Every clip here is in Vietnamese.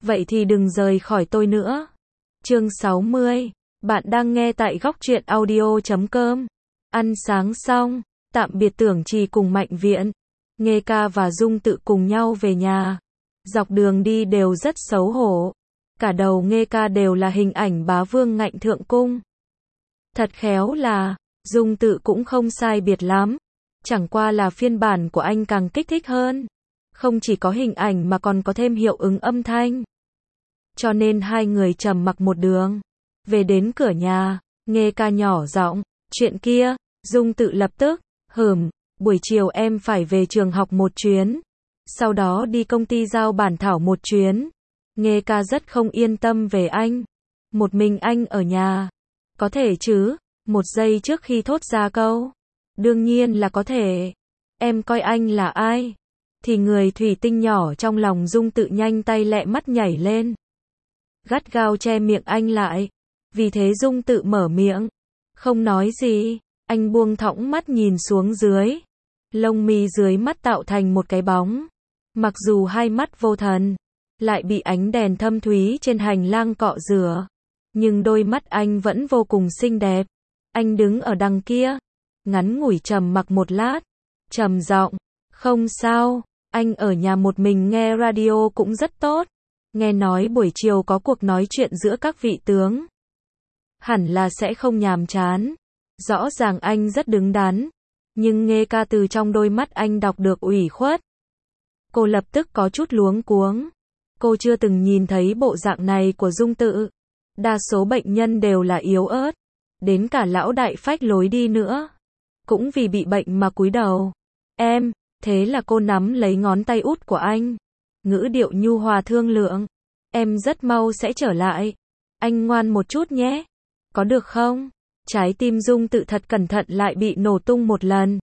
Vậy thì đừng rời khỏi tôi nữa. Chương 60. Bạn đang nghe tại góc truyện audio.com. Ăn sáng xong, tạm biệt Tưởng Trì cùng Mạnh Viễn. Nghê Ca và Dung Tự cùng nhau về nhà. Dọc đường đi đều rất xấu hổ. Cả đầu Nghê Ca đều là hình ảnh bá vương ngạnh thượng cung. Thật khéo là, Dung Tự cũng không sai biệt lắm. Chẳng qua là phiên bản của anh càng kích thích hơn. Không chỉ có hình ảnh mà còn có thêm hiệu ứng âm thanh. Cho nên hai người trầm mặc một đường. Về đến cửa nhà, Nghê Ca nhỏ giọng, chuyện kia, Dung Tự lập tức, buổi chiều em phải về trường học một chuyến. Sau đó đi công ty giao bản thảo một chuyến. Nghê Ca rất không yên tâm về anh. Một mình anh ở nhà. Có thể chứ, một giây trước khi thốt ra câu. Đương nhiên là có thể. Em coi anh là ai? Thì người thủy tinh nhỏ trong lòng Dung Tự nhanh tay lẹ mắt nhảy lên. Gắt gao che miệng anh lại. Vì thế Dung Tự mở miệng. Không nói gì, anh buông thõng mắt nhìn xuống dưới. Lông mi dưới mắt tạo thành một cái bóng. Mặc dù hai mắt vô thần, lại bị ánh đèn thâm thúy trên hành lang cọ rửa. Nhưng đôi mắt anh vẫn vô cùng xinh đẹp. Anh đứng ở đằng kia, ngắn ngủi trầm mặc một lát, trầm giọng, không sao, anh ở nhà một mình nghe radio cũng rất tốt. Nghe nói buổi chiều có cuộc nói chuyện giữa các vị tướng. Hẳn là sẽ không nhàm chán. Rõ ràng anh rất đứng đắn. Nhưng Nghê Ca từ trong đôi mắt anh đọc được ủy khuất. Cô lập tức có chút luống cuống. Cô chưa từng nhìn thấy bộ dạng này của Dung Tự. Đa số bệnh nhân đều là yếu ớt. Đến cả lão đại phách lối đi nữa. Cũng vì bị bệnh mà cúi đầu. Em, thế là cô nắm lấy ngón tay út của anh. Ngữ điệu nhu hòa thương lượng. Em rất mau sẽ trở lại. Anh ngoan một chút nhé. Có được không? Trái tim Dung Tự thật cẩn thận lại bị nổ tung một lần.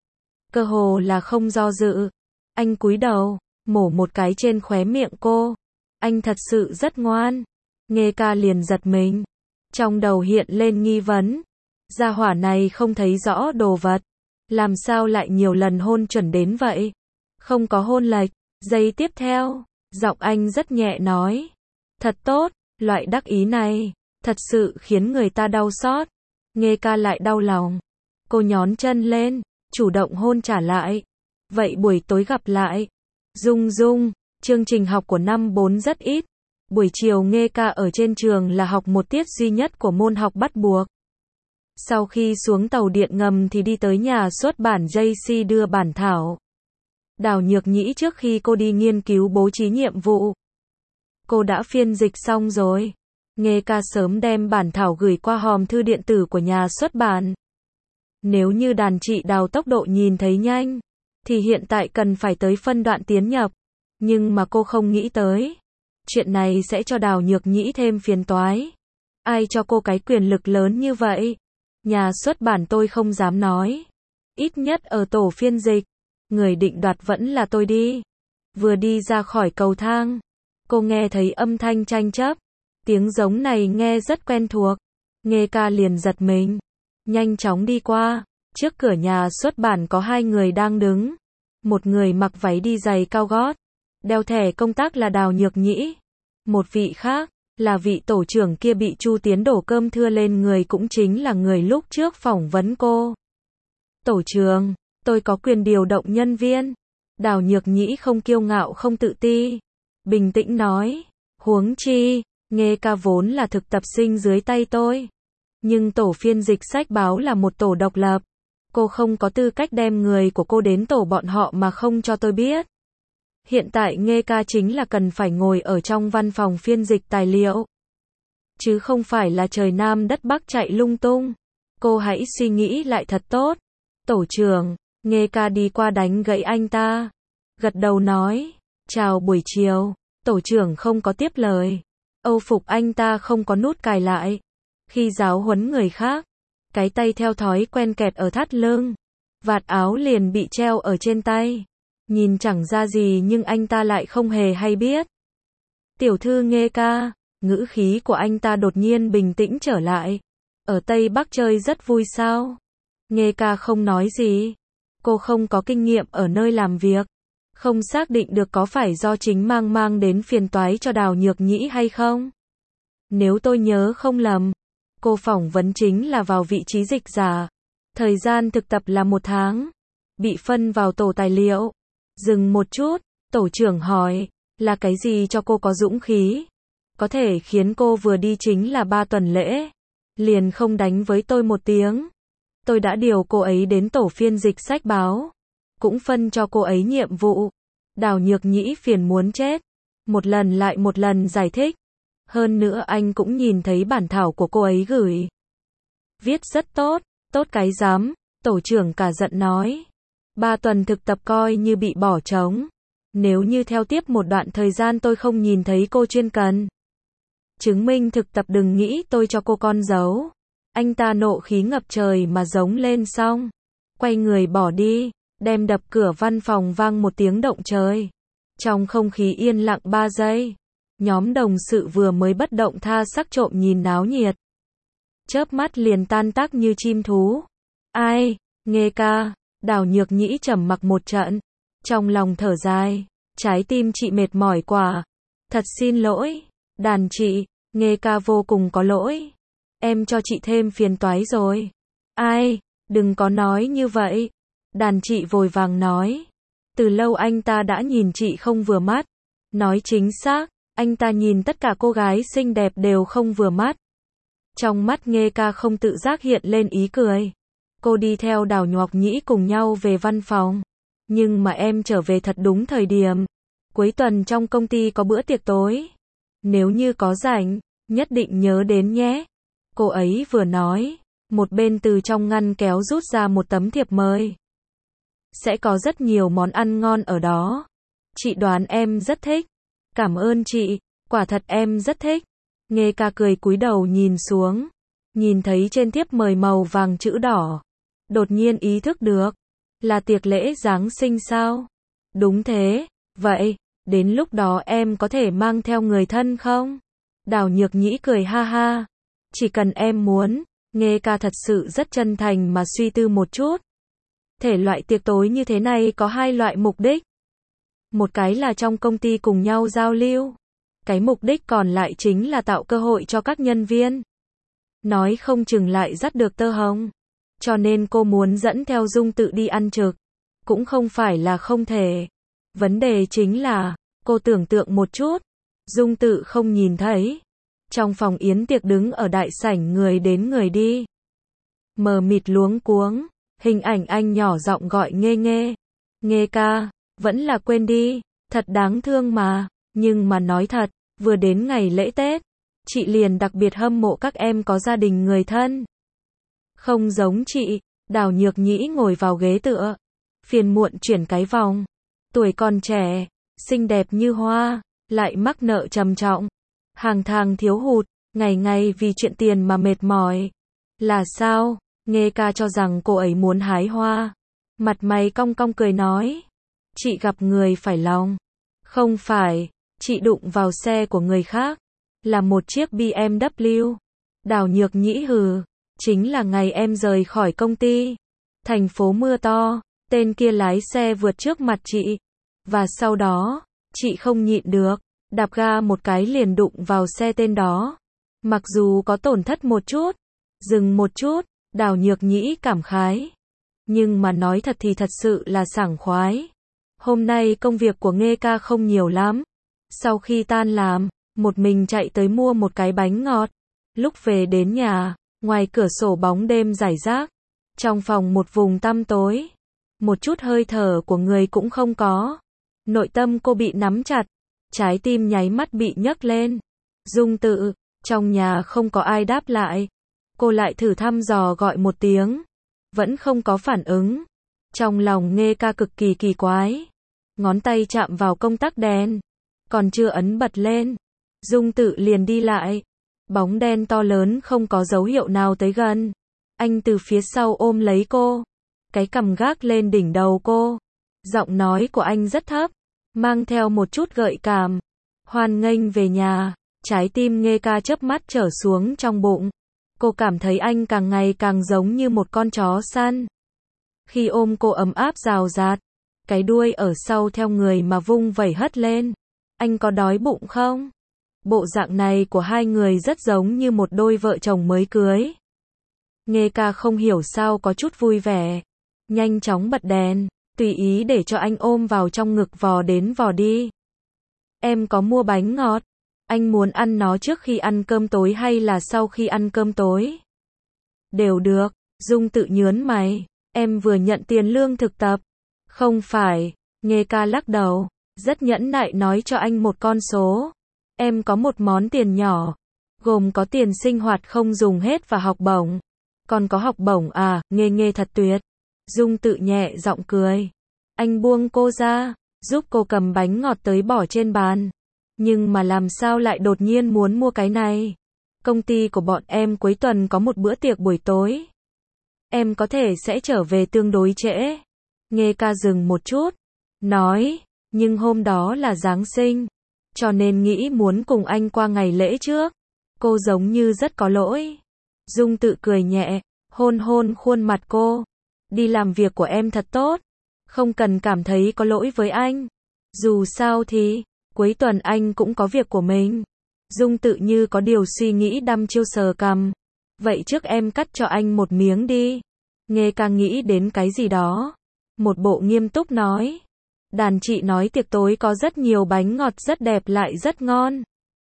Cơ hồ là không do dự. Anh cúi đầu, mổ một cái trên khóe miệng cô. Anh thật sự rất ngoan. Nghê Ca liền giật mình. Trong đầu hiện lên nghi vấn. Gia hỏa này không thấy rõ đồ vật. Làm sao lại nhiều lần hôn chuẩn đến vậy? Không có hôn lệch. Giây tiếp theo, giọng anh rất nhẹ nói. Thật tốt, loại đắc ý này, thật sự khiến người ta đau xót. Nghê Ca lại đau lòng. Cô nhón chân lên, chủ động hôn trả lại. Vậy buổi tối gặp lại. Dung, chương trình học của năm 4 rất ít. Buổi chiều Nghê Ca ở trên trường là học một tiết duy nhất của môn học bắt buộc. Sau khi xuống tàu điện ngầm thì đi tới nhà xuất bản JC đưa bản thảo. Đào Nhược Nhĩ trước khi cô đi nghiên cứu bố trí nhiệm vụ. Cô đã phiên dịch xong rồi. Nghê Ca sớm đem bản thảo gửi qua hòm thư điện tử của nhà xuất bản. Nếu như đàn chị Đào tốc độ nhìn thấy nhanh, thì hiện tại cần phải tới phân đoạn tiến nhập. Nhưng mà cô không nghĩ tới. Chuyện này sẽ cho Đào Nhược Nhĩ thêm phiền toái. Ai cho cô cái quyền lực lớn như vậy? Nhà xuất bản tôi không dám nói. Ít nhất ở tổ phiên dịch, người định đoạt vẫn là tôi đi. Vừa đi ra khỏi cầu thang, cô nghe thấy âm thanh tranh chấp. Tiếng giống này nghe rất quen thuộc. Nghê Ca liền giật mình. Nhanh chóng đi qua. Trước cửa nhà xuất bản có hai người đang đứng. Một người mặc váy đi giày cao gót. Đeo thẻ công tác là Đào Nhược Nhĩ. Một vị khác, là vị tổ trưởng kia bị Chu Tiến đổ cơm thưa lên người cũng chính là người lúc trước phỏng vấn cô. Tổ trưởng, tôi có quyền điều động nhân viên. Đào Nhược Nhĩ không kiêu ngạo không tự ti. Bình tĩnh nói. Huống chi, Nghê Ca vốn là thực tập sinh dưới tay tôi. Nhưng tổ phiên dịch sách báo là một tổ độc lập. Cô không có tư cách đem người của cô đến tổ bọn họ mà không cho tôi biết. Hiện tại Nghê Ca chính là cần phải ngồi ở trong văn phòng phiên dịch tài liệu. Chứ không phải là trời Nam đất Bắc chạy lung tung. Cô hãy suy nghĩ lại thật tốt. Tổ trưởng, Nghê Ca đi qua đánh gãy anh ta. Gật đầu nói, chào buổi chiều. Tổ trưởng không có tiếp lời. Âu phục anh ta không có nút cài lại. Khi giáo huấn người khác, cái tay theo thói quen kẹt ở thắt lưng. Vạt áo liền bị treo ở trên tay. Nhìn chẳng ra gì nhưng anh ta lại không hề hay biết. Tiểu thư Nghê Ca, ngữ khí của anh ta đột nhiên bình tĩnh trở lại. Ở Tây Bắc chơi rất vui sao? Nghê Ca không nói gì. Cô không có kinh nghiệm ở nơi làm việc. Không xác định được có phải do chính mang đến phiền toái cho Đào Nhược Nhĩ hay không. Nếu tôi nhớ không lầm, cô phỏng vấn chính là vào vị trí dịch giả. Thời gian thực tập là 1 tháng. Bị phân vào tổ tài liệu. Dừng một chút, tổ trưởng hỏi, là cái gì cho cô có dũng khí? Có thể khiến cô vừa đi chính là 3 tuần lễ. Liền không đánh với tôi 1 tiếng. Tôi đã điều cô ấy đến tổ phiên dịch sách báo. Cũng phân cho cô ấy nhiệm vụ. Đào Nhược Nhĩ phiền muốn chết. Một lần lại một lần giải thích. Hơn nữa anh cũng nhìn thấy bản thảo của cô ấy gửi. Viết rất tốt, tốt cái rắm, tổ trưởng cả giận nói. 3 tuần thực tập coi như bị bỏ trống. Nếu như theo tiếp một đoạn thời gian tôi không nhìn thấy cô chuyên cần. Chứng minh thực tập đừng nghĩ tôi cho cô con dấu. Anh ta nộ khí ngập trời mà giống lên xong. Quay người bỏ đi, đem đập cửa văn phòng vang một tiếng động trời. Trong không khí yên lặng 3 giây. Nhóm đồng sự vừa mới bất động tha sắc trộm nhìn náo nhiệt. Chớp mắt liền tan tác như chim thú. Ai, Nghê ca, Đào Nhược Nhĩ trầm mặc một trận. Trong lòng thở dài, trái tim chị mệt mỏi quá. Thật xin lỗi, đàn chị, Nghê ca vô cùng có lỗi. Em cho chị thêm phiền toái rồi. Ai, đừng có nói như vậy. Đàn chị vội vàng nói. Từ lâu anh ta đã nhìn chị không vừa mắt. Nói chính xác, anh ta nhìn tất cả cô gái xinh đẹp đều không vừa mắt. Trong mắt Nghê ca không tự giác hiện lên ý cười. Cô đi theo Đào Nhược Nhĩ cùng nhau về văn phòng. Nhưng mà em trở về thật đúng thời điểm. Cuối tuần trong công ty có bữa tiệc tối. Nếu như có rảnh, nhất định nhớ đến nhé. Cô ấy vừa nói, một bên từ trong ngăn kéo rút ra một tấm thiệp mời. Sẽ có rất nhiều món ăn ngon ở đó. Chị đoán em rất thích. Cảm ơn chị, quả thật em rất thích. Nghê ca cười cúi đầu nhìn xuống. Nhìn thấy trên thiếp mời màu vàng chữ đỏ. Đột nhiên ý thức được. Là tiệc lễ Giáng sinh sao? Đúng thế, vậy, đến lúc đó em có thể mang theo người thân không? Đào Nhược Nhĩ cười ha ha. Chỉ cần em muốn. Nghê ca thật sự rất chân thành mà suy tư một chút. Thể loại tiệc tối như thế này có 2 loại mục đích. Một cái là trong công ty cùng nhau giao lưu. Cái mục đích còn lại chính là tạo cơ hội cho các nhân viên. Nói không chừng lại dắt được tơ hồng. Cho nên cô muốn dẫn theo Dung Tự đi ăn trực. Cũng không phải là không thể. Vấn đề chính là, cô tưởng tượng một chút. Dung Tự không nhìn thấy. Trong phòng yến tiệc đứng ở đại sảnh người đến người đi. Mờ mịt luống cuống. Hình ảnh anh nhỏ giọng gọi Nghê Nghê. Nghê ca, vẫn là quên đi. Thật đáng thương mà. Nhưng mà nói thật, vừa đến ngày lễ Tết. Chị liền đặc biệt hâm mộ các em có gia đình người thân. Không giống chị. Đào Nhược Nhĩ ngồi vào ghế tựa. Phiền muộn chuyển cái vòng. Tuổi còn trẻ, xinh đẹp như hoa, lại mắc nợ trầm trọng. Hàng tháng thiếu hụt, ngày ngày vì chuyện tiền mà mệt mỏi. Là sao? Nghê ca cho rằng cô ấy muốn hái hoa. Mặt mày cong cong cười nói. Chị gặp người phải lòng. Không phải, chị đụng vào xe của người khác. Là một chiếc BMW. Đào Nhược Nhĩ hừ. Chính là ngày em rời khỏi công ty. Thành phố mưa to, tên kia lái xe vượt trước mặt chị. Và sau đó, chị không nhịn được, đạp ga một cái liền đụng vào xe tên đó. Mặc dù có tổn thất một chút, dừng một chút, Đào Nhược Nhĩ cảm khái. Nhưng mà nói thật thì thật sự là sảng khoái. Hôm nay công việc của Nghê ca không nhiều lắm. Sau khi tan làm, một mình chạy tới mua một cái bánh ngọt. Lúc về đến nhà, ngoài cửa sổ bóng đêm rải rác. Trong phòng một vùng tăm tối. Một chút hơi thở của người cũng không có. Nội tâm cô bị nắm chặt. Trái tim nháy mắt bị nhấc lên. Dung Tự, trong nhà không có ai đáp lại. Cô lại thử thăm dò gọi một tiếng. Vẫn không có phản ứng. Trong lòng Nghê ca cực kỳ kỳ quái. Ngón tay chạm vào công tắc đèn. Còn chưa ấn bật lên. Dung Tự liền đi lại. Bóng đen to lớn không có dấu hiệu nào tới gần. Anh từ phía sau ôm lấy cô. Cái cằm gác lên đỉnh đầu cô. Giọng nói của anh rất thấp. Mang theo một chút gợi cảm. Hoan nghênh về nhà. Trái tim Nghê ca chớp mắt trở xuống trong bụng. Cô cảm thấy anh càng ngày càng giống như một con chó săn. Khi ôm cô ấm áp rào rạt. cái đuôi ở sau theo người mà vung vẩy hất lên. Anh có đói bụng không? Bộ dạng này của hai người rất giống như một đôi vợ chồng mới cưới. Nghe ca không hiểu sao có chút vui vẻ. Nhanh chóng bật đèn, tùy ý để cho anh ôm vào trong ngực vò đến vò đi. Em có mua bánh ngọt. Anh muốn ăn nó trước khi ăn cơm tối hay là sau khi ăn cơm tối? Đều được. Dung tự nhớn mày. Em vừa nhận tiền lương thực tập. Không phải. Nghe ca lắc đầu. Rất nhẫn nại nói cho anh một con số. Em có một món tiền nhỏ. Gồm có tiền sinh hoạt không dùng hết và học bổng. Còn có học bổng à, nghe thật tuyệt. Dung tự nhẹ giọng cười. Anh buông cô ra, giúp cô cầm bánh ngọt tới bỏ trên bàn. Nhưng mà làm sao lại đột nhiên muốn mua cái này? Công ty của bọn em cuối tuần có một bữa tiệc buổi tối. Em có thể sẽ trở về tương đối trễ. Nghe ca dừng một chút. Nói, nhưng hôm đó là Giáng sinh. Cho nên nghĩ muốn cùng anh qua ngày lễ trước. Cô giống như rất có lỗi. Dung tự cười nhẹ, hôn hôn khuôn mặt cô. Đi làm việc của em thật tốt. Không cần cảm thấy có lỗi với anh. Dù sao thì, cuối tuần anh cũng có việc của mình. Dung tự như có điều suy nghĩ đăm chiêu sờ cằm. Vậy trước em cắt cho anh một miếng đi. Nghe ca nghĩ đến cái gì đó. Một bộ nghiêm túc nói. Đàn chị nói tiệc tối có rất nhiều bánh ngọt rất đẹp lại rất ngon.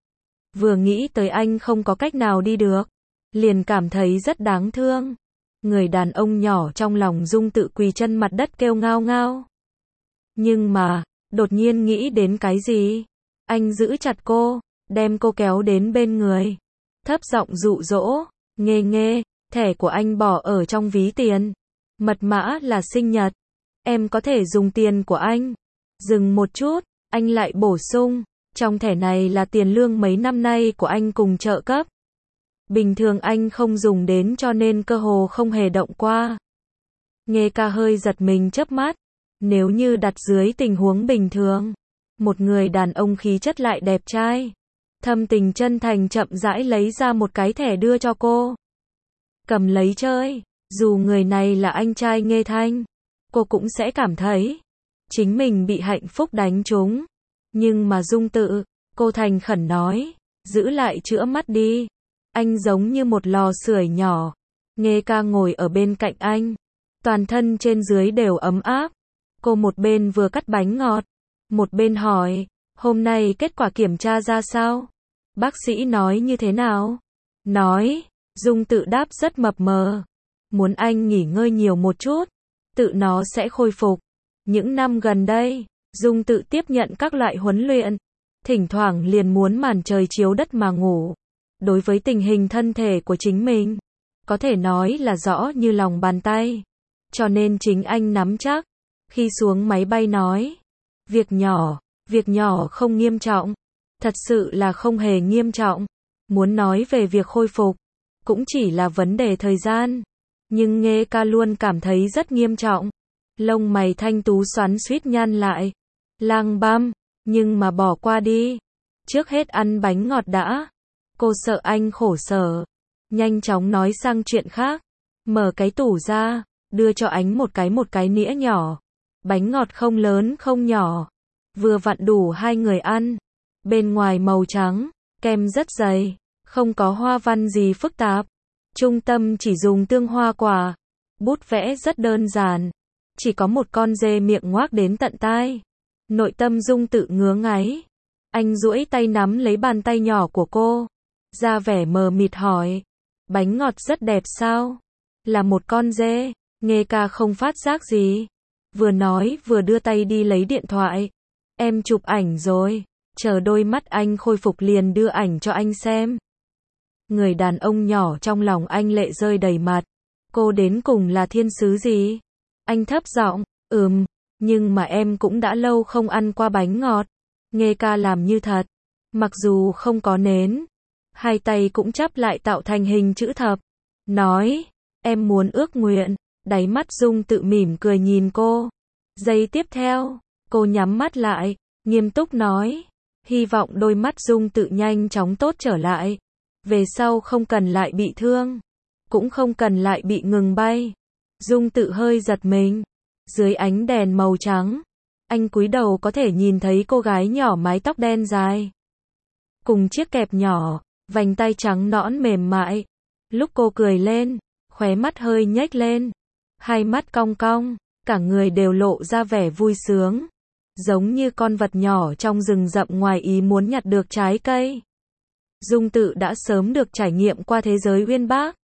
Vừa nghĩ tới anh không có cách nào đi được. Liền cảm thấy rất đáng thương. Người đàn ông nhỏ trong lòng Dung tự quỳ chân mặt đất kêu ngao ngao. Nhưng mà, đột nhiên nghĩ đến cái gì? Anh giữ chặt cô, đem cô kéo đến bên người. Thấp giọng dụ dỗ, nghe, thẻ của anh bỏ ở trong ví tiền. Mật mã là sinh nhật. Em có thể dùng tiền của anh. Dừng một chút, anh lại bổ sung. Trong thẻ này là tiền lương mấy năm nay của anh cùng trợ cấp. Bình thường anh không dùng đến cho nên cơ hồ không hề động qua. Nghe ca hơi giật mình chớp mắt. Nếu như đặt dưới tình huống bình thường, một người đàn ông khí chất lại đẹp trai, thâm tình chân thành chậm rãi lấy ra một cái thẻ đưa cho cô. Cầm lấy chơi, dù người này là anh trai Nghê Thanh, cô cũng sẽ cảm thấy chính mình bị hạnh phúc đánh trúng. Nhưng mà Dung tự, cô thành khẩn nói, giữ lại chữa mắt đi. Anh giống như một lò sưởi nhỏ. Nghe ca ngồi ở bên cạnh anh, toàn thân trên dưới đều ấm áp. Cô một bên vừa cắt bánh ngọt, một bên hỏi, hôm nay kết quả kiểm tra ra sao? Bác sĩ nói như thế nào? Nói, Dung tự đáp rất mập mờ. Muốn anh nghỉ ngơi nhiều một chút, tự nó sẽ khôi phục. Những năm gần đây, Dung tự tiếp nhận các loại huấn luyện, thỉnh thoảng liền muốn màn trời chiếu đất mà ngủ. Đối với tình hình thân thể của chính mình, có thể nói là rõ như lòng bàn tay. Cho nên chính anh nắm chắc. Khi xuống máy bay nói, việc nhỏ không nghiêm trọng. Thật sự là không hề nghiêm trọng. Muốn nói về việc khôi phục, cũng chỉ là vấn đề thời gian. Nhưng Nghê ca luôn cảm thấy rất nghiêm trọng. Lông mày thanh tú xoắn xuýt nhăn lại. Lang băm, nhưng mà bỏ qua đi. Trước hết ăn bánh ngọt đã. Cô sợ anh khổ sở. Nhanh chóng nói sang chuyện khác. Mở cái tủ ra, đưa cho anh một cái nĩa nhỏ. Bánh ngọt không lớn không nhỏ. Vừa vặn đủ hai người ăn. Bên ngoài màu trắng, kem rất dày. Không có hoa văn gì phức tạp. Trung tâm chỉ dùng tương hoa quả. Bút vẽ rất đơn giản. Chỉ có một con dê miệng ngoác đến tận tai. Nội tâm Dung tự ngứa ngáy. Anh duỗi tay nắm lấy bàn tay nhỏ của cô. Ra vẻ mờ mịt hỏi. Bánh ngọt rất đẹp sao? Là một con dê. Nghê ca không phát giác gì. Vừa nói vừa đưa tay đi lấy điện thoại. Em chụp ảnh rồi. Chờ đôi mắt anh khôi phục liền đưa ảnh cho anh xem. Người đàn ông nhỏ trong lòng anh lệ rơi đầy mặt. Cô đến cùng là thiên sứ gì? Anh thấp giọng, nhưng mà em cũng đã lâu không ăn qua bánh ngọt. Nghê ca làm như thật. Mặc dù không có nến, hai tay cũng chắp lại tạo thành hình chữ thập. Nói, em muốn ước nguyện. Đáy mắt Dung tự mỉm cười nhìn cô. Giây tiếp theo, cô nhắm mắt lại, nghiêm túc nói. Hy vọng đôi mắt Dung tự nhanh chóng tốt trở lại. Về sau không cần lại bị thương, cũng không cần lại bị ngừng bay. Dung tự hơi giật mình. Dưới ánh đèn màu trắng, Anh cúi đầu có thể nhìn thấy cô gái nhỏ mái tóc đen dài, cùng chiếc kẹp nhỏ, vành tay trắng nõn mềm mại. Lúc cô cười lên, khóe mắt hơi nhếch lên, hai mắt cong cong, cả người đều lộ ra vẻ vui sướng, giống như con vật nhỏ trong rừng rậm ngoài ý muốn nhặt được trái cây. Dung Tự đã sớm được trải nghiệm qua thế giới uyên bác,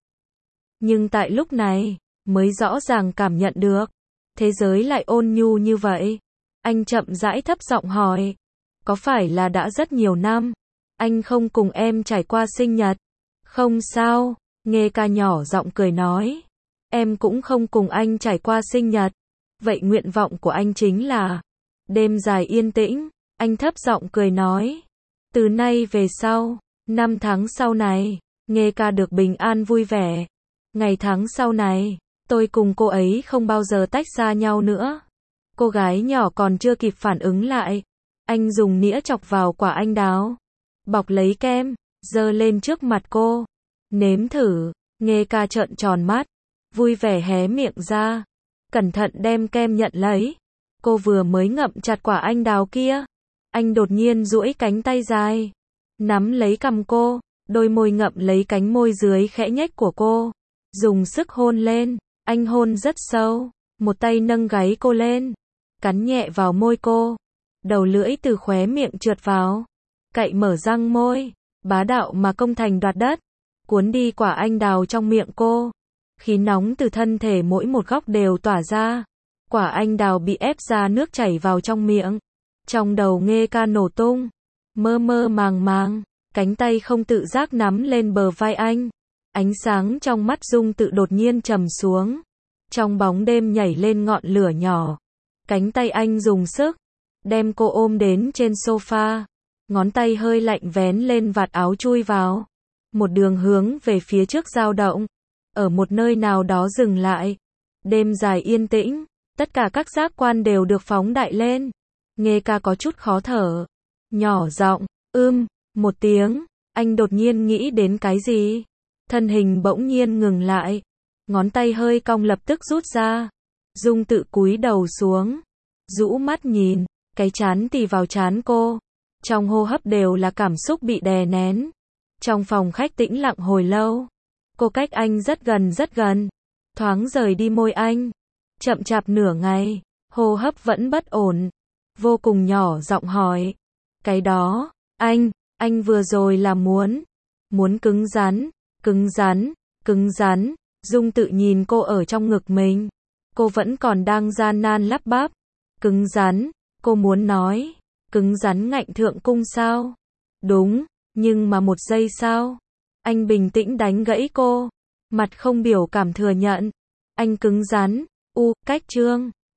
nhưng tại lúc này, mới rõ ràng cảm nhận được, thế giới lại ôn nhu như vậy. Anh chậm rãi thấp giọng hỏi, có phải là đã rất nhiều năm, anh không cùng em trải qua sinh nhật? Không sao, Nghe Ca nhỏ giọng cười nói, em cũng không cùng anh trải qua sinh nhật. Vậy nguyện vọng của anh chính là đêm dài yên tĩnh. Anh thấp giọng cười nói, từ nay về sau, 5 tháng sau này, Nghe Ca được bình an vui vẻ. Ngày tháng sau này, tôi cùng cô ấy không bao giờ tách xa nhau nữa. Cô gái nhỏ còn chưa kịp phản ứng lại, anh dùng nĩa chọc vào quả anh đào, bọc lấy kem, giơ lên trước mặt cô. Nếm thử. Nghe Ca trợn tròn mắt, vui vẻ hé miệng ra, cẩn thận đem kem nhận lấy. Cô vừa mới ngậm chặt quả anh đào kia, anh đột nhiên duỗi cánh tay dài, nắm lấy cằm cô, đôi môi ngậm lấy cánh môi dưới khẽ nhếch của cô, dùng sức hôn lên. Anh hôn rất sâu, một tay nâng gáy cô lên, cắn nhẹ vào môi cô, đầu lưỡi từ khóe miệng trượt vào, cậy mở răng môi, bá đạo mà công thành đoạt đất, cuốn đi quả anh đào trong miệng cô. Khí nóng từ thân thể mỗi một góc đều tỏa ra, quả anh đào bị ép ra nước chảy vào trong miệng. Trong đầu Nghe Ca nổ tung, mơ mơ màng màng, cánh tay không tự giác nắm lên bờ vai anh. Ánh sáng trong mắt Dung Tự đột nhiên trầm xuống, trong bóng đêm nhảy lên ngọn lửa nhỏ. Cánh tay anh dùng sức, đem cô ôm đến trên sofa, ngón tay hơi lạnh vén lên vạt áo chui vào. Một đường hướng về phía trước dao động, ở một nơi nào đó dừng lại. Đêm dài yên tĩnh, tất cả các giác quan đều được phóng đại lên. Nghe Ca có chút khó thở, nhỏ giọng, một tiếng. Anh đột nhiên nghĩ đến cái gì, thân hình bỗng nhiên ngừng lại, ngón tay hơi cong lập tức rút ra. Dung Tự cúi đầu xuống, rũ mắt nhìn, cái trán tì vào trán cô, trong hô hấp đều là cảm xúc bị đè nén. Trong phòng khách tĩnh lặng hồi lâu, cô cách anh rất gần, thoáng rời đi môi anh, chậm chạp nửa ngày, hô hấp vẫn bất ổn, vô cùng nhỏ giọng hỏi, cái đó, anh vừa rồi là muốn cứng rắn. Dung Tự nhìn cô ở trong ngực mình, cô vẫn còn đang gian nan lắp bắp, cứng rắn, cô muốn nói, cứng rắn ngạnh thượng cung sao? Đúng, nhưng mà 1 giây sau, anh bình tĩnh đánh gãy cô, mặt không biểu cảm thừa nhận, anh cứng rắn, cách chương